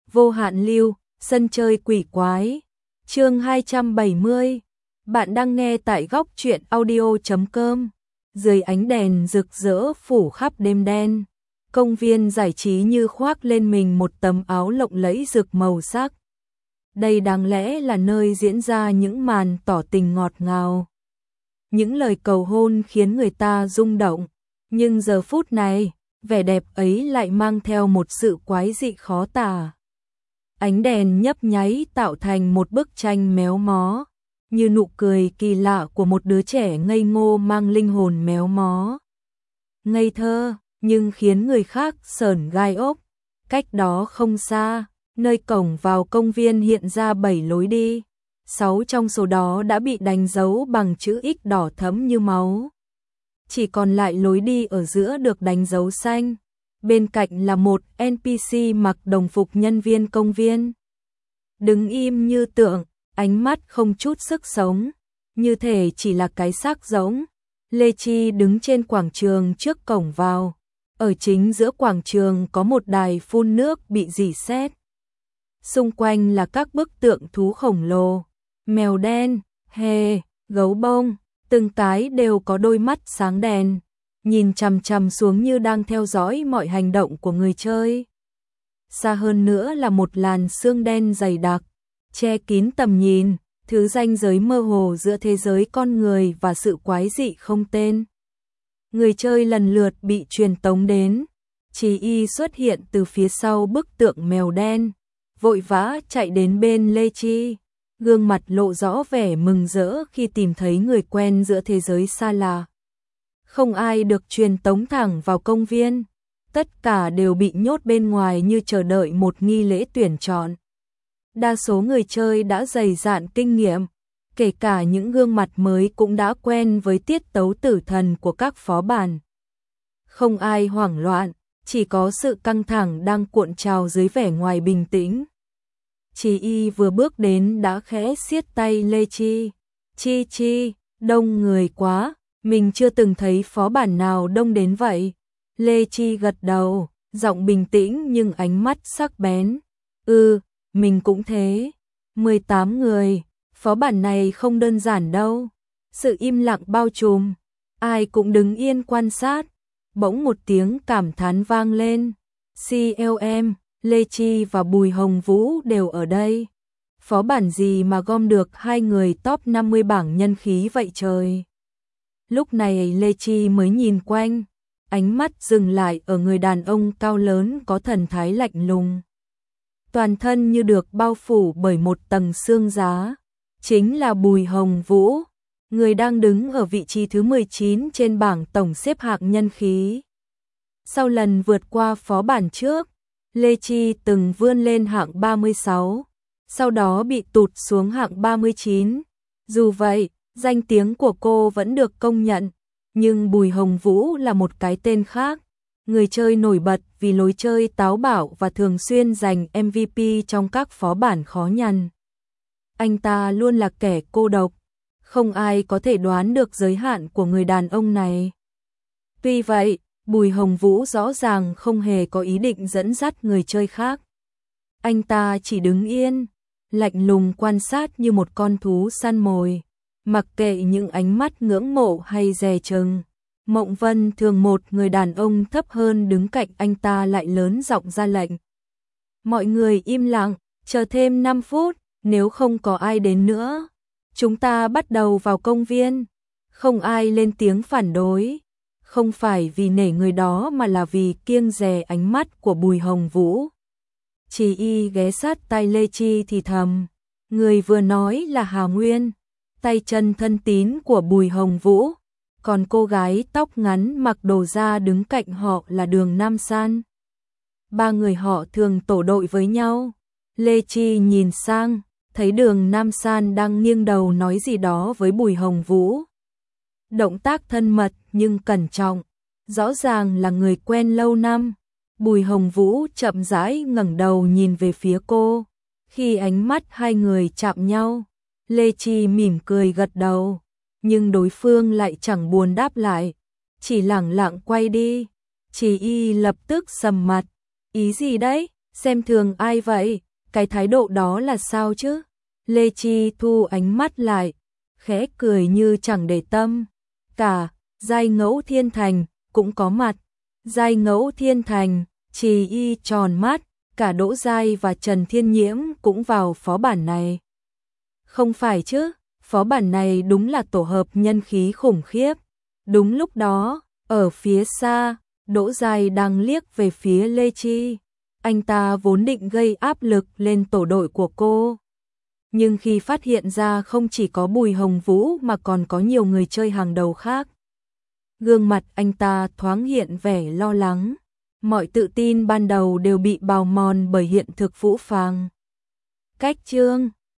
Vô hạn lưu, sân chơi quỷ quái. Chương 270. Bạn đang nghe tại góc truyện audio.com. Dưới ánh đèn rực rỡ phủ khắp đêm đen, công viên giải trí như khoác lên mình một tấm áo lộng lẫy rực màu sắc. Đây đáng lẽ là nơi diễn ra những màn tỏ tình ngọt ngào. Những lời cầu hôn khiến người ta rung động, nhưng giờ phút này, vẻ đẹp ấy lại mang theo một sự quái dị khó tả. Ánh đèn nhấp nháy tạo thành một bức tranh méo mó, như nụ cười kỳ lạ của một đứa trẻ ngây ngô mang linh hồn méo mó. Ngây thơ, nhưng khiến người khác sởn gai ốc. Cách đó không xa, nơi cổng vào công viên hiện ra 7 lối đi. 6 trong số đó đã bị đánh dấu bằng chữ X đỏ thẫm như máu. Chỉ còn lại lối đi ở giữa được đánh dấu xanh. Bên cạnh là một NPC mặc đồng phục nhân viên công viên. Đứng im như tượng, ánh mắt không chút sức sống, như thể chỉ là cái xác rỗng. Lê Chi đứng trên quảng trường trước cổng vào. Ở chính giữa quảng trường có một đài phun nước bị rỉ sét. Xung quanh là các bức tượng thú khổng lồ, mèo đen, hề, gấu bông, từng cái đều có đôi mắt sáng đèn, nhìn chằm chằm xuống như đang theo dõi mọi hành động của người chơi. Xa hơn nữa là một làn sương đen dày đặc, che kín tầm nhìn, thứ ranh giới mơ hồ giữa thế giới con người và sự quái dị không tên. Người chơi lần lượt bị truyền tống đến. Chí Y xuất hiện từ phía sau bức tượng mèo đen, vội vã chạy đến bên Lê Chi, gương mặt lộ rõ vẻ mừng rỡ khi tìm thấy người quen giữa thế giới xa lạ. Không ai được truyền tống thẳng vào công viên, tất cả đều bị nhốt bên ngoài như chờ đợi một nghi lễ tuyển chọn. Đa số người chơi đã dày dạn kinh nghiệm, kể cả những gương mặt mới cũng đã quen với tiết tấu tử thần của các phó bản. Không ai hoảng loạn, chỉ có sự căng thẳng đang cuộn trào dưới vẻ ngoài bình tĩnh. Chí Y vừa bước đến đã khẽ siết tay Lê Chi. Chi, đông người quá, mình chưa từng thấy phó bản nào đông đến vậy. Lê Chi gật đầu, giọng bình tĩnh nhưng ánh mắt sắc bén. Mình cũng thế. 18 người, phó bản này không đơn giản đâu. Sự im lặng bao trùm, ai cũng đứng yên quan sát. Bỗng một tiếng cảm thán vang lên. CLM, Lê Chi và Bùi Hồng Vũ đều ở đây. Phó bản gì mà gom được 2 người top 50 bảng nhân khí vậy trời. Lúc này Lê Chi mới nhìn quanh, ánh mắt dừng lại ở người đàn ông cao lớn có thần thái lạnh lùng. Toàn thân như được bao phủ bởi một tầng sương giá, chính là Bùi Hồng Vũ, người đang đứng ở vị trí thứ 19 trên bảng tổng xếp hạng nhân khí. Sau lần vượt qua phó bản trước, Lê Chi từng vươn lên hạng 36, sau đó bị tụt xuống hạng 39. Dù vậy, danh tiếng của cô vẫn được công nhận, nhưng Bùi Hồng Vũ là một cái tên khác, người chơi nổi bật vì lối chơi táo bạo và thường xuyên giành MVP trong các phó bản khó nhằn. Anh ta luôn là kẻ cô độc, không ai có thể đoán được giới hạn của người đàn ông này. Tuy vậy, Bùi Hồng Vũ rõ ràng không hề có ý định dẫn dắt người chơi khác. Anh ta chỉ đứng yên, lạnh lùng quan sát như một con thú săn mồi, mặc kệ những ánh mắt ngưỡng mộ hay dè chừng. Mộng Vân Thường, một người đàn ông thấp hơn đứng cạnh anh ta lại lớn giọng ra lệnh. Mọi người im lặng, chờ thêm 5 phút, nếu không có ai đến nữa, chúng ta bắt đầu vào công viên. Không ai lên tiếng phản đối, không phải vì nể người đó mà là vì kiêng dè ánh mắt của Bùi Hồng Vũ. Chí Y ghé sát tai Lê Chi thì thầm, người vừa nói là Hà Nguyên, tay chân thân tín của Bùi Hồng Vũ. Còn cô gái tóc ngắn mặc đồ da đứng cạnh họ là Đường Nam San. 3 người họ thường tổ đội với nhau. Lê Chi nhìn sang, thấy Đường Nam San đang nghiêng đầu nói gì đó với Bùi Hồng Vũ. Động tác thân mật nhưng cẩn trọng, rõ ràng là người quen lâu năm. Bùi Hồng Vũ chậm rãi ngẩng đầu nhìn về phía cô. Khi ánh mắt hai người chạm nhau, Lê Chi mỉm cười gật đầu. Nhưng đối phương lại chẳng buồn đáp lại, chỉ lẳng lặng quay đi. Chí Y lập tức sầm mặt. Ý gì đấy? Xem thường ai vậy? Cái thái độ đó là sao chứ? Lê Chi thu ánh mắt lại, khẽ cười như chẳng để tâm. Cả Giai Ngẫu Thiên Thành cũng có mặt. Giai Ngẫu Thiên Thành, Trì Y tròn mắt, cả Đỗ Giai và Trần Thiên Nhiễm cũng vào phó bản này. Không phải chứ, phó bản này đúng là tổ hợp nhân khí khủng khiếp. Đúng lúc đó, ở phía xa, Đỗ Giai đang liếc về phía Lê Chi. Anh ta vốn định gây áp lực lên tổ đội của cô. Nhưng khi phát hiện ra không chỉ có Bùi Hồng Vũ mà còn có nhiều người chơi hàng đầu khác, gương mặt anh ta thoáng hiện vẻ lo lắng. Mọi tự tin ban đầu đều bị bào mòn bởi hiện thực phũ phàng. Cách chương